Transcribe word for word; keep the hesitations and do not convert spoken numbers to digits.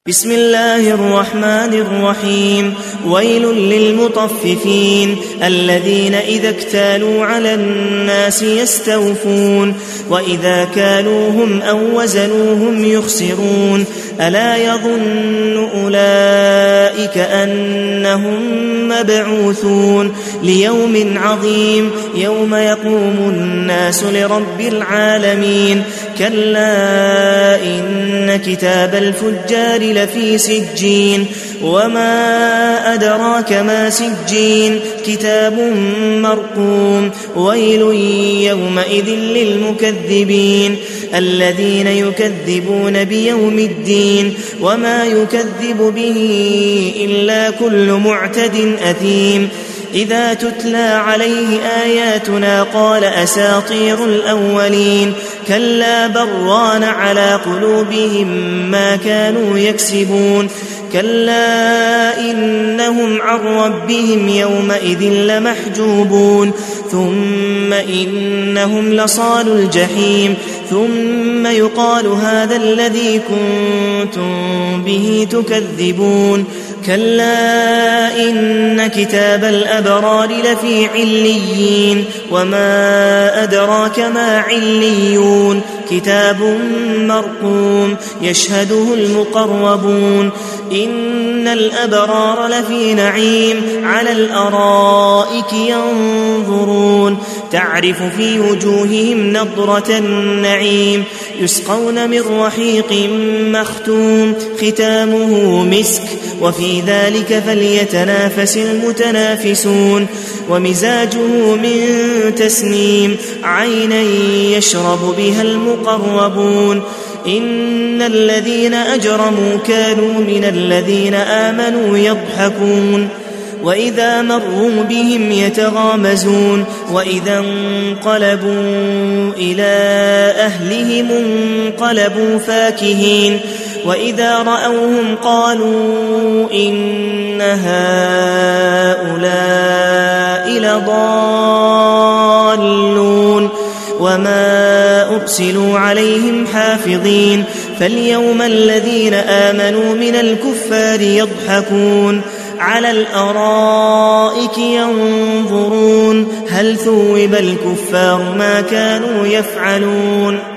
بسم الله الرحمن الرحيم. ويل للمطففين الذين إذا اكتالوا على الناس يستوفون وإذا كالوهم أو وزنوهم يخسرون. ألا يظن أولئك أنهم مبعوثون ليوم عظيم يوم يقوم الناس لرب العالمين. كلا إن كتاب الفجار لفي سجين وما أدراك ما سجين كتاب مرقوم. ويل يومئذ للمكذبين الذين يكذبون بيوم الدين وما يكذب به إلا كل معتد أثيم. إذا تتلى عليه آياتنا قال أساطير الأولين. كلا بران على قلوبهم ما كانوا يكسبون. كلا إنهم عن ربهم يومئذ لمحجوبون. ثم إنهم لصال الجحيم. ثم يقال هذا الذي كنتم به تكذبون. كلا إن كتاب الأبرار لفي عليين وما أدراك ما عليون. كتاب مرقوم يشهده المقربون. إن الأبرار لفي نعيم على الأرائك ينظرون تعرف في وجوههم نضرة النعيم. يسقون من رحيق مختوم ختامه مسك وفي ذلك فليتنافس المتنافسون. ومزاجه من تسنيم عينا يشرب بها المقربون. إن الذين أجرموا كانوا من الذين آمنوا يضحكون وإذا مروا بهم يتغامزون. وإذا انقلبوا إلى أهلهم انقلبوا فاكهين. وإذا رأوهم قالوا إن هؤلاء لضالون وما أرسلوا عليهم حافظين. فاليوم الذين آمنوا من الكفار يضحكون على الأرائك ينظرون هل ثوب الكفار ما كانوا يفعلون.